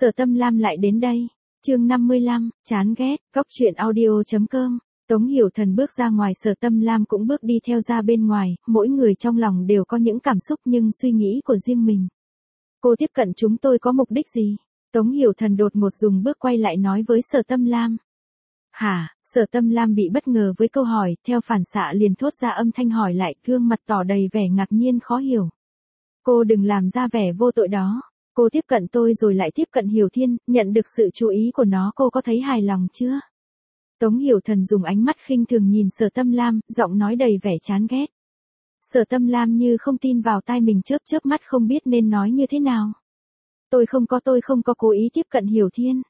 Sở Tâm Lam lại đến đây. Chương 55, chán ghét, cóc truyện audio.com. Tống Hiểu Thần bước ra ngoài, Sở Tâm Lam cũng bước đi theo ra bên ngoài, mỗi người trong lòng đều có những cảm xúc nhưng suy nghĩ của riêng mình. Cô tiếp cận chúng tôi có mục đích gì? Tống Hiểu Thần đột ngột dùng bước quay lại nói với Sở Tâm Lam. Hả? Sở Tâm Lam bị bất ngờ với câu hỏi, theo phản xạ liền thốt ra âm thanh hỏi lại, gương mặt tỏ đầy vẻ ngạc nhiên khó hiểu. Cô đừng làm ra vẻ vô tội đó. Cô tiếp cận tôi rồi lại tiếp cận Hiểu Thiên, nhận được sự chú ý của nó, cô có thấy hài lòng chưa? Tống Hiểu Thần dùng ánh mắt khinh thường nhìn Sở Tâm Lam, giọng nói đầy vẻ chán ghét. Sở Tâm Lam như không tin vào tai mình, chớp chớp mắt không biết nên nói như thế nào. Tôi không có cố ý tiếp cận Hiểu Thiên.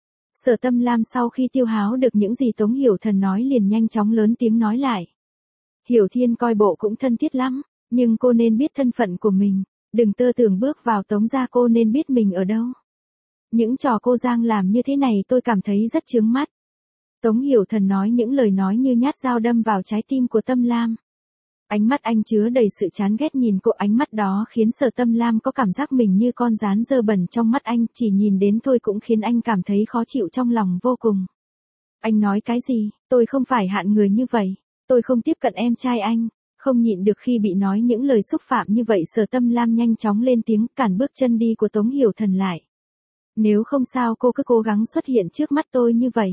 Sở Tâm Lam sau khi tiêu háo được những gì Tống Hiểu Thần nói liền nhanh chóng lớn tiếng nói lại. Hiểu Thiên coi bộ cũng thân thiết lắm, nhưng cô nên biết thân phận của mình, đừng tơ tưởng bước vào Tống gia, cô nên biết mình ở đâu. Những trò cô Giang làm như thế này tôi cảm thấy rất chướng mắt. Tống Hiểu Thần nói những lời nói như nhát dao đâm vào trái tim của Tâm Lam. Ánh mắt anh chứa đầy sự chán ghét nhìn cô, ánh mắt đó khiến Sở Tâm Lam có cảm giác mình như con gián dơ bẩn trong mắt anh, chỉ nhìn đến thôi cũng khiến anh cảm thấy khó chịu trong lòng vô cùng. Anh nói cái gì? Tôi không phải hạng người như vậy. Tôi không tiếp cận em trai anh. Không nhịn được khi bị nói những lời xúc phạm như vậy, Sở Tâm Lam nhanh chóng lên tiếng cản bước chân đi của Tống Hiểu Thần lại. Nếu không sao cô cứ cố gắng xuất hiện trước mắt tôi như vậy,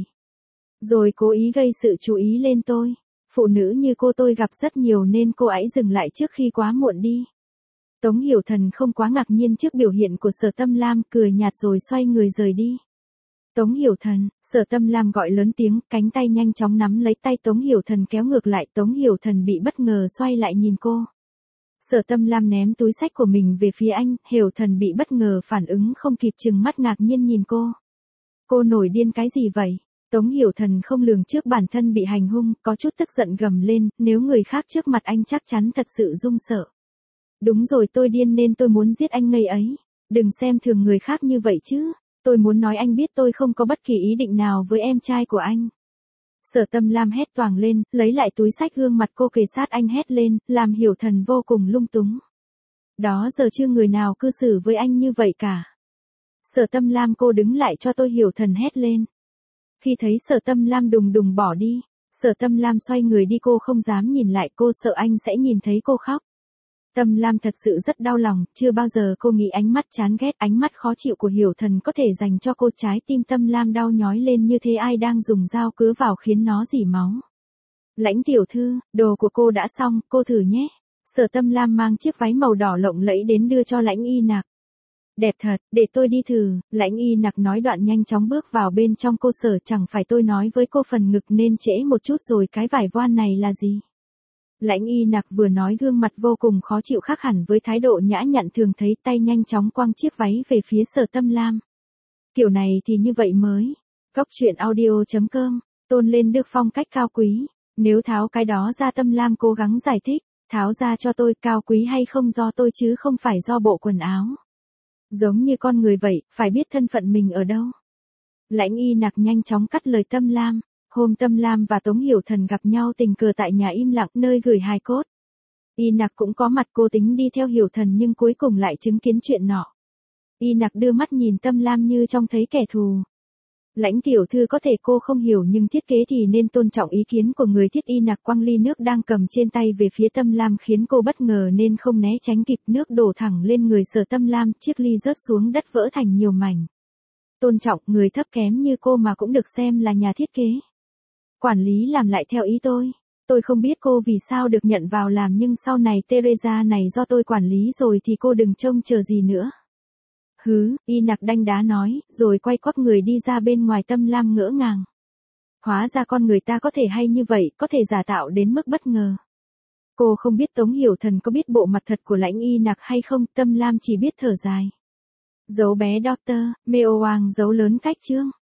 rồi cố ý gây sự chú ý lên tôi. Phụ nữ như cô tôi gặp rất nhiều nên cô ấy dừng lại trước khi quá muộn đi. Tống Hiểu Thần không quá ngạc nhiên trước biểu hiện của Sở Tâm Lam, cười nhạt rồi xoay người rời đi. Tống Hiểu Thần, Sở Tâm Lam gọi lớn tiếng, cánh tay nhanh chóng nắm lấy tay Tống Hiểu Thần kéo ngược lại. Tống Hiểu Thần bị bất ngờ xoay lại nhìn cô. Sở Tâm Lam ném túi xách của mình về phía anh, Hiểu Thần bị bất ngờ phản ứng không kịp, trừng mắt ngạc nhiên nhìn cô. Cô nổi điên cái gì vậy? Tống Hiểu Thần không lường trước bản thân bị hành hung, có chút tức giận gầm lên, nếu người khác trước mặt anh chắc chắn thật sự run sợ. Đúng rồi, tôi điên nên tôi muốn giết anh ngây ấy. Đừng xem thường người khác như vậy chứ. Tôi muốn nói anh biết tôi không có bất kỳ ý định nào với em trai của anh. Sở Tâm Lam hét toáng lên, lấy lại túi xách, gương mặt cô kề sát anh hét lên, làm Hiểu Thần vô cùng lung túng. Đó giờ chưa người nào cư xử với anh như vậy cả. Sở Tâm Lam, cô đứng lại cho tôi, Hiểu Thần hét lên. Khi thấy Sở Tâm Lam đùng đùng bỏ đi, Sở Tâm Lam xoay người đi, cô không dám nhìn lại, cô sợ anh sẽ nhìn thấy cô khóc. Tâm Lam thật sự rất đau lòng, chưa bao giờ cô nghĩ ánh mắt chán ghét, ánh mắt khó chịu của Hiểu Thần có thể dành cho cô. Trái tim Tâm Lam đau nhói lên như thế ai đang dùng dao cứa vào khiến nó rỉ máu. Lãnh tiểu thư, đồ của cô đã xong, cô thử nhé. Sở Tâm Lam mang chiếc váy màu đỏ lộng lẫy đến đưa cho Lãnh Y Nặc. Đẹp thật, để tôi đi thử. Lãnh Y Nặc nói đoạn nhanh chóng bước vào bên trong. Cô Sở, chẳng phải tôi nói với cô phần ngực nên trễ một chút rồi, cái vải voan này là gì? Lãnh Y Nặc vừa nói gương mặt vô cùng khó chịu, khác hẳn với thái độ nhã nhặn thường thấy, tay nhanh chóng quăng chiếc váy về phía Sở Tâm Lam. Kiểu này thì như vậy mới. Cóc truyện audio.com, tôn lên được phong cách cao quý. Nếu tháo cái đó ra, Tâm Lam cố gắng giải thích. Tháo ra cho tôi, cao quý hay không do tôi chứ không phải do bộ quần áo. Giống như con người vậy, phải biết thân phận mình ở đâu. Lãnh Y Nặc nhanh chóng cắt lời Tâm Lam. Hôm Tâm Lam và Tống Hiểu Thần gặp nhau tình cờ tại nhà im lặng, nơi gửi hài cốt. Y Nặc cũng có mặt, cô tính đi theo Hiểu Thần nhưng cuối cùng lại chứng kiến chuyện nọ. Y Nặc đưa mắt nhìn Tâm Lam như trông thấy kẻ thù. Lãnh tiểu thư, có thể cô không hiểu nhưng thiết kế thì nên tôn trọng ý kiến của người thiết. Y Nặc quăng ly nước đang cầm trên tay về phía Tâm Lam khiến cô bất ngờ nên không né tránh kịp, nước đổ thẳng lên người Sở Tâm Lam, chiếc ly rớt xuống đất vỡ thành nhiều mảnh. Tôn trọng, người thấp kém như cô mà cũng được xem là nhà thiết kế. Quản lý làm lại theo ý tôi. Tôi không biết cô vì sao được nhận vào làm nhưng sau này Teresa này do tôi quản lý rồi thì cô đừng trông chờ gì nữa. Hứ, Y Nặc đanh đá nói, rồi quay quắp người đi ra bên ngoài. Tâm Lam ngỡ ngàng. Hóa ra con người ta có thể hay như vậy, có thể giả tạo đến mức bất ngờ. Cô không biết Tống Hiểu Thần có biết bộ mặt thật của Lãnh Y Nặc hay không, Tâm Lam chỉ biết thở dài. Dấu bé Dr. Meo Wang, dấu lớn cách chương.